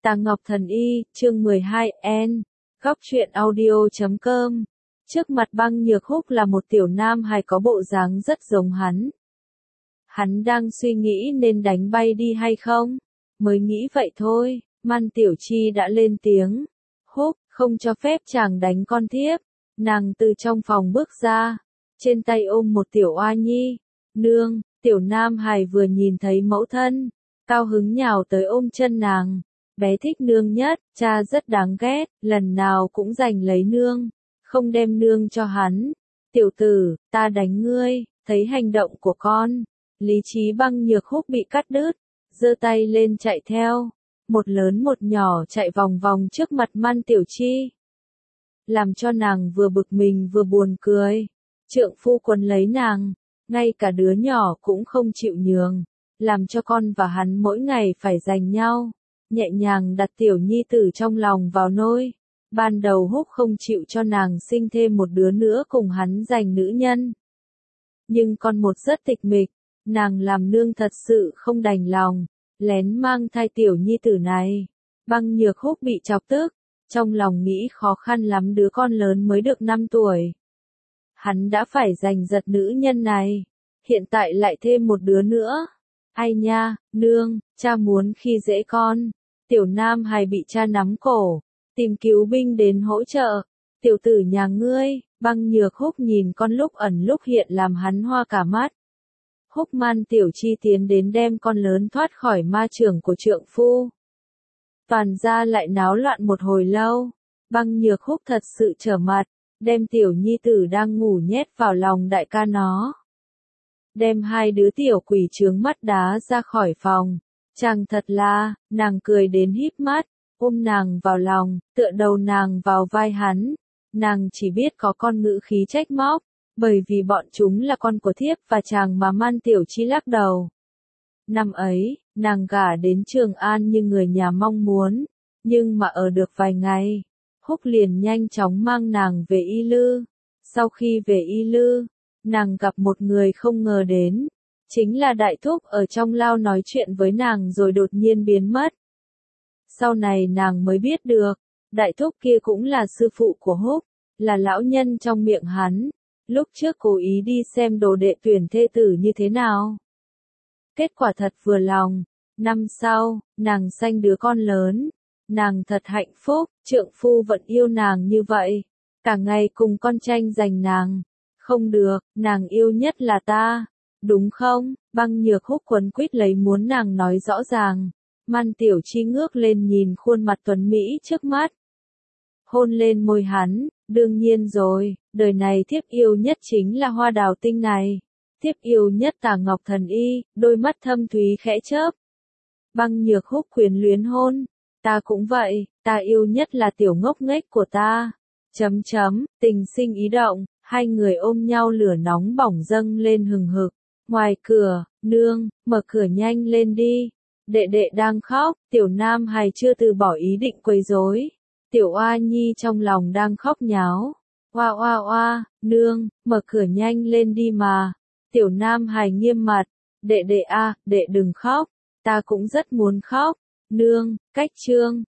Tà Ngọc Thần Y, chương 12, N. Góc truyện audio.com. Trước mặt Băng Nhược Húc là một tiểu nam hài có bộ dáng rất giống hắn. Hắn đang suy nghĩ nên đánh bay đi hay không? Mới nghĩ vậy thôi, Man Tiểu Chi đã lên tiếng. Húc, không cho phép chàng đánh con thiếp. Nàng từ trong phòng bước ra, trên tay ôm một tiểu oa nhi. Nương, tiểu nam hài vừa nhìn thấy mẫu thân, cao hứng nhào tới ôm chân nàng. Bé thích nương nhất, cha rất đáng ghét, lần nào cũng giành lấy nương, không đem nương cho hắn. Tiểu tử, ta đánh ngươi. Thấy hành động của con, lý trí Băng Nhược Húc bị cắt đứt, giơ tay lên chạy theo, một lớn một nhỏ chạy vòng vòng trước mặt Man Tiểu Chi. Làm cho nàng vừa bực mình vừa buồn cười. Trượng phu quấn lấy nàng, ngay cả đứa nhỏ cũng không chịu nhường, làm cho con và hắn mỗi ngày phải giành nhau. Nhẹ nhàng đặt tiểu nhi tử trong lòng vào nôi. Ban đầu Húc không chịu cho nàng sinh thêm một đứa nữa cùng hắn giành nữ nhân. Nhưng con một rất tịch mịch, nàng làm nương thật sự không đành lòng, lén mang thai tiểu nhi tử này. Băng Nhược Húc bị chọc tức, trong lòng nghĩ khó khăn lắm đứa con lớn mới được 5 tuổi. Hắn đã phải giành giật nữ nhân này, hiện tại lại thêm một đứa nữa. Ai nha, nương, cha muốn khi dễ con. Tiểu nam hài bị cha nắm cổ, tìm cứu binh đến hỗ trợ. Tiểu tử nhà ngươi. Băng Nhược Húc nhìn con lúc ẩn lúc hiện làm hắn hoa cả mắt. Húc Man Tiểu Chi tiến đến đem con lớn thoát khỏi ma chưởng của trượng phu. Toàn gia lại náo loạn một hồi lâu. Băng Nhược Húc thật sự trở mặt, đem tiểu nhi tử đang ngủ nhét vào lòng đại ca nó. Đem hai đứa tiểu quỷ chướng mắt đá ra khỏi phòng. Chàng thật là, nàng cười đến híp mắt, ôm nàng vào lòng, tựa đầu nàng vào vai hắn. Nàng chỉ biết có con ngữ khí trách móc, bởi vì bọn chúng là con của thiếp và chàng mà Man Tiểu Chi lắc đầu. Năm ấy, nàng gả đến Trường An như người nhà mong muốn, nhưng mà ở được vài ngày, Húc liền nhanh chóng mang nàng về Y Lư. Sau khi về Y Lư, nàng gặp một người không ngờ đến, chính là Đại Thúc ở trong lao nói chuyện với nàng rồi đột nhiên biến mất. Sau này nàng mới biết được, Đại Thúc kia cũng là sư phụ của Húc, là lão nhân trong miệng hắn, lúc trước cố ý đi xem đồ đệ tuyển thê tử như thế nào. Kết quả thật vừa lòng, năm sau, nàng sanh đứa con lớn, nàng thật hạnh phúc, trượng phu vẫn yêu nàng như vậy, cả ngày cùng con tranh giành nàng. Không được, nàng yêu nhất là ta, đúng không? Băng Nhược Húc quấn quýt lấy muốn nàng nói rõ ràng. Man Tiểu Chi ngước lên nhìn khuôn mặt tuấn mỹ trước mắt, hôn lên môi hắn. Đương nhiên rồi, đời này thiếp yêu nhất chính là hoa đào tinh này. Thiếp yêu nhất Tà Ngọc Thần Y. Đôi mắt thâm thúy khẽ chớp. Băng Nhược Húc quyến luyến hôn. Ta cũng vậy, ta yêu nhất là tiểu ngốc nghếch của ta. Tình sinh ý động, hai người ôm nhau, lửa nóng bỏng dâng lên hừng hực. Ngoài cửa, nương, mở cửa nhanh lên đi. Đệ đệ đang khóc, tiểu nam hài chưa từ bỏ ý định quấy rối. Tiểu oa nhi trong lòng đang khóc nháo. Oa oa oa, nương, mở cửa nhanh lên đi mà. Tiểu nam hài nghiêm mặt. Đệ đệ a, đệ đừng khóc. Ta cũng rất muốn khóc. Nương, cách chương.